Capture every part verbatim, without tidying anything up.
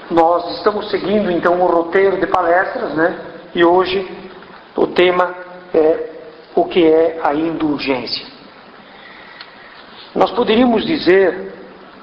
Nós estamos seguindo então o roteiro de palestras, né? E hoje o tema é o que é a indulgência. Nós poderíamos dizer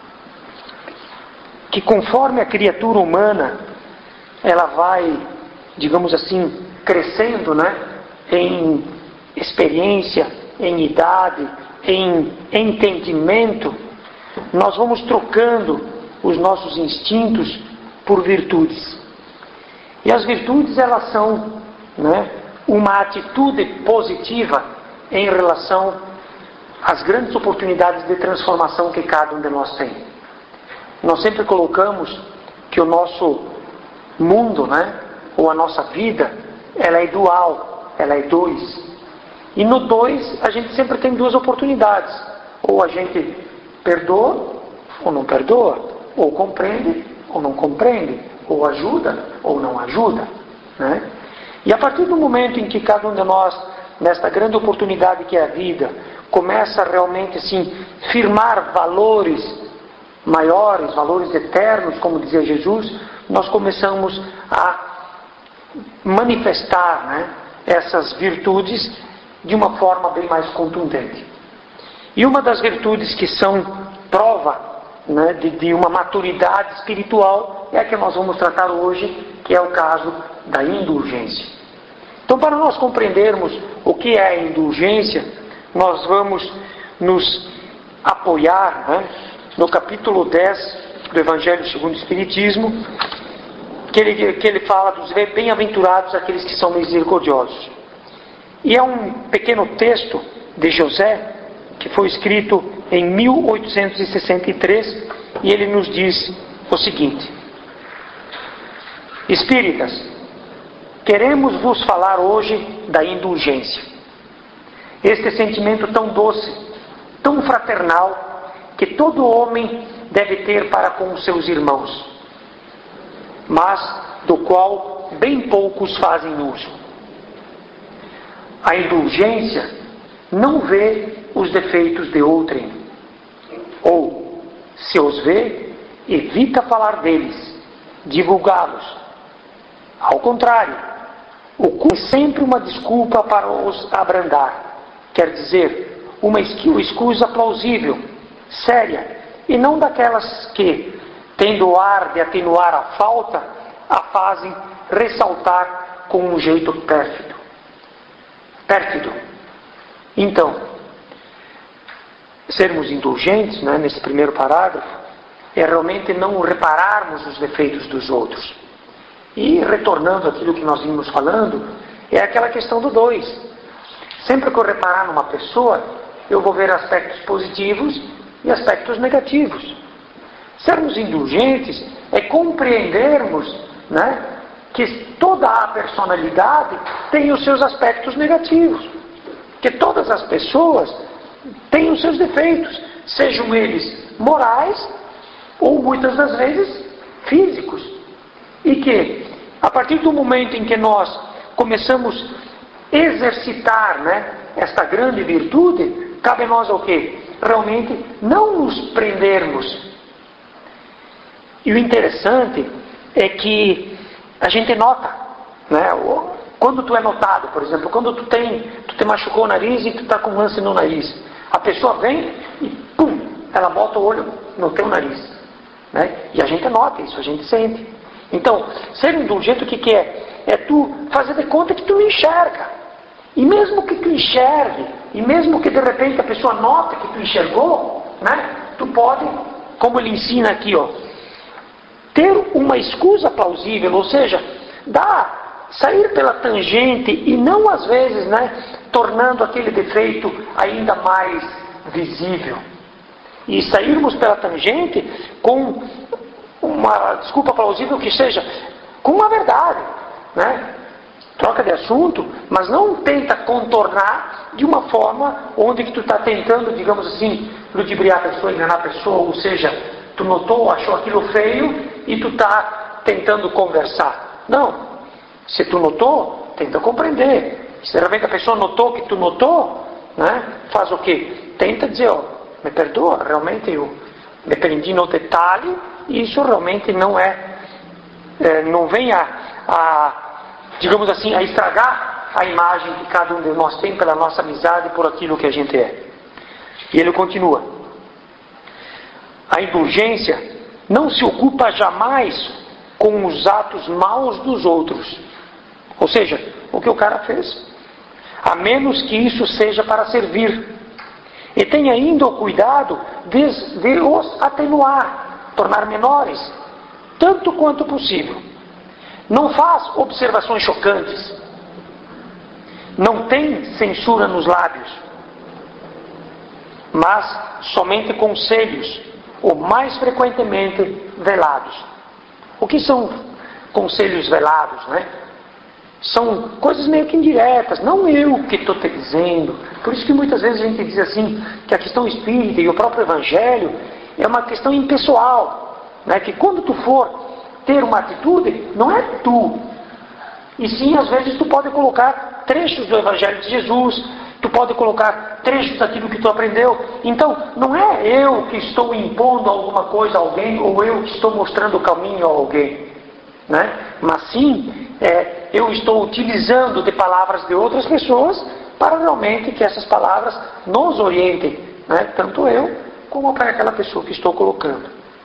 que conforme a criatura humana ela vai, digamos assim, crescendo, né? Em experiência, em idade, em entendimento, nós vamos trocando os nossos instintos por virtudes. E as virtudes, elas são, né, uma atitude positiva em relação às grandes oportunidades de transformação que cada um de nós tem. Nós sempre colocamos que o nosso mundo, né, ou a nossa vida, ela é dual, ela é dois. E no dois, a gente sempre tem duas oportunidades. Ou a gente perdoa, ou não perdoa, ou compreende, ou não compreende, ou ajuda, ou não ajuda, né? E a partir do momento em que cada um de nós, nesta grande oportunidade que é a vida, começa realmente assim, firmar valores maiores, valores eternos, como dizia Jesus, nós começamos a manifestar, né, essas virtudes de uma forma bem mais contundente. E uma das virtudes que são prova, né, de, de uma maturidade espiritual é a que nós vamos tratar hoje, que é o caso da indulgência. Então, para nós compreendermos o que é a indulgência, nós vamos nos apoiar, né, no capítulo dez do Evangelho segundo o Espiritismo, que ele, que ele fala dos bem-aventurados aqueles que são misericordiosos. E é um pequeno texto de José, que foi escrito em mil oitocentos e sessenta e três, e ele nos diz o seguinte: Espíritas, queremos vos falar hoje da indulgência. Este sentimento tão doce, tão fraternal, que todo homem deve ter para com os seus irmãos, mas do qual bem poucos fazem uso. A indulgência não vê os defeitos de outrem, ou, se os vê, evita falar deles, divulgá-los. Ao contrário, ocupa sempre uma desculpa para os abrandar, quer dizer, uma escusa plausível, séria, e não daquelas que, tendo o ar de atenuar a falta, a fazem ressaltar com um jeito pérfido. Pérfido. Então, sermos indulgentes, né, nesse primeiro parágrafo, é realmente não repararmos os defeitos dos outros. E retornando àquilo que nós vimos falando, é aquela questão do dois. Sempre que eu reparar numa pessoa, eu vou ver aspectos positivos e aspectos negativos. Sermos indulgentes é compreendermos, né, que toda a personalidade tem os seus aspectos negativos. Que todas as pessoas têm os seus defeitos, sejam eles morais ou muitas das vezes físicos. E que, a partir do momento em que nós começamos a exercitar, né, esta grande virtude, cabe a nós o quê? Realmente não nos prendermos. E o interessante é que a gente nota, né? Quando tu é notado, por exemplo, quando tu tem, tu te machucou o nariz e tu está com lance no nariz, a pessoa vem e pum, ela bota o olho no teu nariz, né? E a gente nota isso, a gente sente. Então, ser indulgente, o que que é? É tu fazer de conta que tu não enxerga. E mesmo que tu enxergue, e mesmo que de repente a pessoa note que tu enxergou, né? Tu pode, como ele ensina aqui, ó, ter uma escusa plausível, ou seja, dar, sair pela tangente e não às vezes, né, tornando aquele defeito ainda mais visível. E sairmos pela tangente com uma desculpa plausível que seja com uma verdade, né? Troca de assunto, mas não tenta contornar de uma forma onde que tu está tentando, digamos assim, ludibriar a pessoa, enganar a pessoa, ou seja, tu notou, achou aquilo feio e tu está tentando conversar. Não. Se tu notou, tenta compreender. Se de repente a pessoa notou que tu notou, né, faz o quê? Tenta dizer, ó, me perdoa, realmente eu me prendi no detalhe e isso realmente não é é, não venha a, digamos assim, a estragar a imagem que cada um de nós tem pela nossa amizade e por aquilo que a gente é. E ele continua: a indulgência não se ocupa jamais com os atos maus dos outros, ou seja, o que o cara fez, a menos que isso seja para servir, e tem ainda o cuidado de, de os atenuar, tornar menores, tanto quanto possível. Não faz observações chocantes, não tem censura nos lábios, mas somente conselhos, ou mais frequentemente velados. O que são conselhos velados, né? São coisas meio que indiretas, não eu que estou te dizendo. Por isso que muitas vezes a gente diz assim, que a questão espírita e o próprio Evangelho é uma questão impessoal, né? Que quando tu for ter uma atitude, não é tu, e sim às vezes tu pode colocar trechos do Evangelho de Jesus, tu pode colocar trechos daquilo que tu aprendeu. Então, não é eu que estou impondo alguma coisa a alguém, ou eu que estou mostrando o caminho a alguém, né? Mas sim, é, eu estou utilizando de palavras de outras pessoas para realmente que essas palavras nos orientem, né? Tanto eu como para aquela pessoa que estou colocando.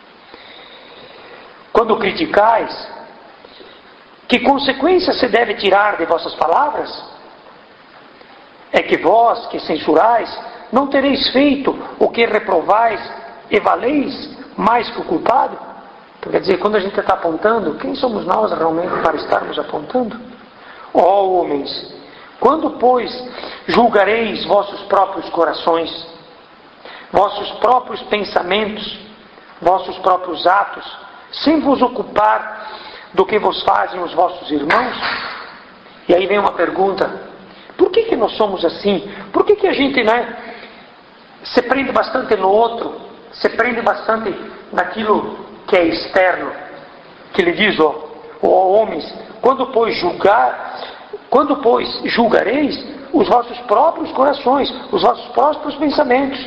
Quando criticais, que consequência se deve tirar de vossas palavras? É que vós, que censurais, não tereis feito o que reprovais e valeis mais que o culpado? Então, quer dizer, quando a gente está apontando, quem somos nós realmente para estarmos apontando? Ó homens, quando, pois, julgareis vossos próprios corações, vossos próprios pensamentos, vossos próprios atos, sem vos ocupar do que vos fazem os vossos irmãos? E aí vem uma pergunta: por que que nós somos assim? Por que que a gente, né, se prende bastante no outro, se prende bastante naquilo que é externo? Que ele diz, ó, ó homens, quando pois julgar, quando pois julgareis os vossos próprios corações, os vossos próprios pensamentos,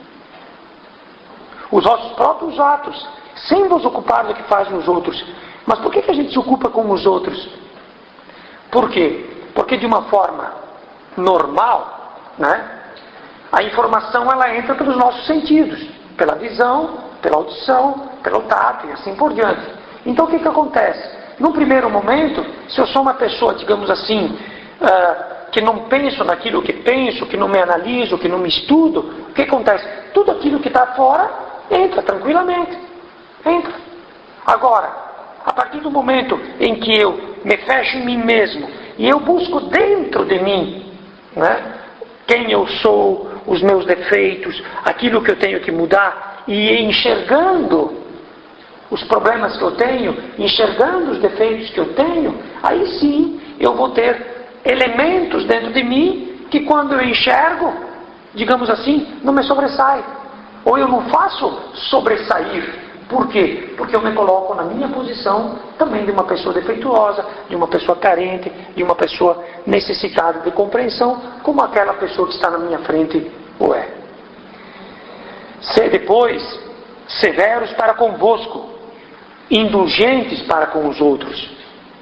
os vossos próprios atos, sem vos ocupar do que fazem os outros. Mas por que que a gente se ocupa com os outros? Por quê? Porque de uma forma normal, né, a informação ela entra pelos nossos sentidos, pela visão, pela audição, pelo tato e assim por diante. Então o que que acontece? Num primeiro momento, se eu sou uma pessoa, digamos assim, uh, que não penso naquilo que penso, que não me analiso, que não me estudo, o que acontece? Tudo aquilo que está fora entra tranquilamente, entra. Agora, a partir do momento em que eu me fecho em mim mesmo e eu busco dentro de mim, né, quem eu sou, os meus defeitos, aquilo que eu tenho que mudar, e enxergando os problemas que eu tenho, enxergando os defeitos que eu tenho, aí sim eu vou ter elementos dentro de mim que quando eu enxergo, digamos assim, não me sobressai, ou eu não faço sobressair. Por quê? Porque eu me coloco na minha posição também de uma pessoa defeituosa, de uma pessoa carente, de uma pessoa necessitada de compreensão, como aquela pessoa que está na minha frente o é. Sede, pois, severos para convosco, indulgentes para com os outros.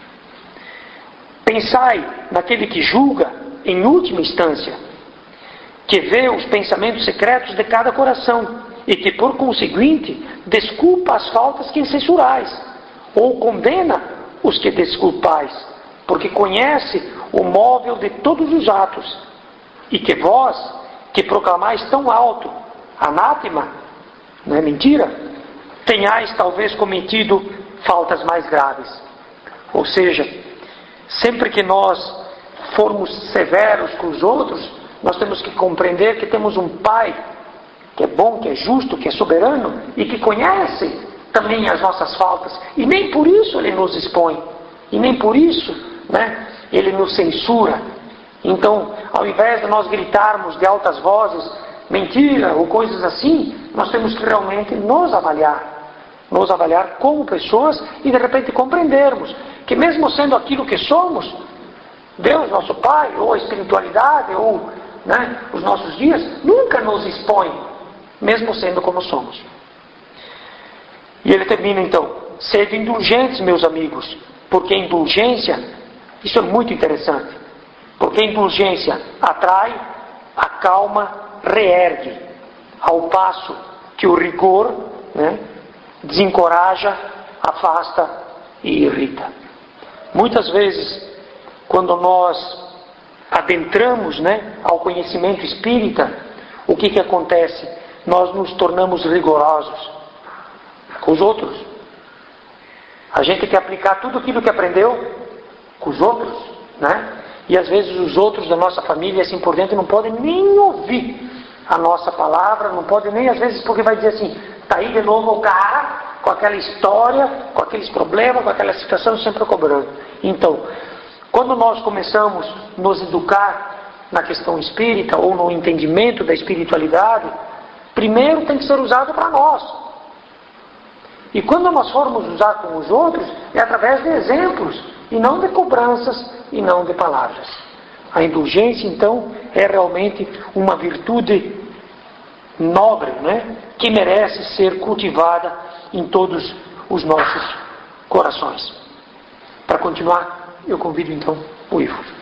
Pensai naquele que julga, em última instância, que vê os pensamentos secretos de cada coração, e que, por conseguinte, desculpa as faltas que censurais, ou condena os que desculpais, porque conhece o móvel de todos os atos, e que vós, que proclamais tão alto, anátema, não é mentira, tenhais talvez cometido faltas mais graves. Ou seja, sempre que nós formos severos com os outros, nós temos que compreender que temos um Pai que é bom, que é justo, que é soberano e que conhece também as nossas faltas, e nem por isso Ele nos expõe, e nem por isso, né, Ele nos censura. Então, ao invés de nós gritarmos de altas vozes mentira ou coisas assim, nós temos que realmente nos avaliar, nos avaliar como pessoas e de repente compreendermos que mesmo sendo aquilo que somos, Deus, nosso Pai, ou a espiritualidade, ou, né, os nossos dias, nunca nos expõe, mesmo sendo como somos. E ele termina então: sede indulgentes, meus amigos, porque a indulgência, isso é muito interessante, porque a indulgência atrai, acalma, reergue, ao passo que o rigor, né, desencoraja, afasta e irrita. Muitas vezes, quando nós adentramos, né, ao conhecimento espírita, o que que acontece? Nós nos tornamos rigorosos com os outros. A gente quer aplicar tudo aquilo que aprendeu com os outros, né? E às vezes os outros da nossa família, assim por dentro, não podem nem ouvir a nossa palavra, não podem nem, às vezes, porque vai dizer assim, está aí de novo o cara, com aquela história, com aqueles problemas, com aquela situação, sempre cobrando. Então, quando nós começamos a nos educar na questão espírita, ou no entendimento da espiritualidade, primeiro tem que ser usado para nós. E quando nós formos usar com os outros, é através de exemplos, e não de cobranças, e não de palavras. A indulgência, então, é realmente uma virtude nobre, né? Que merece ser cultivada em todos os nossos corações. Para continuar, eu convido então o Ivo.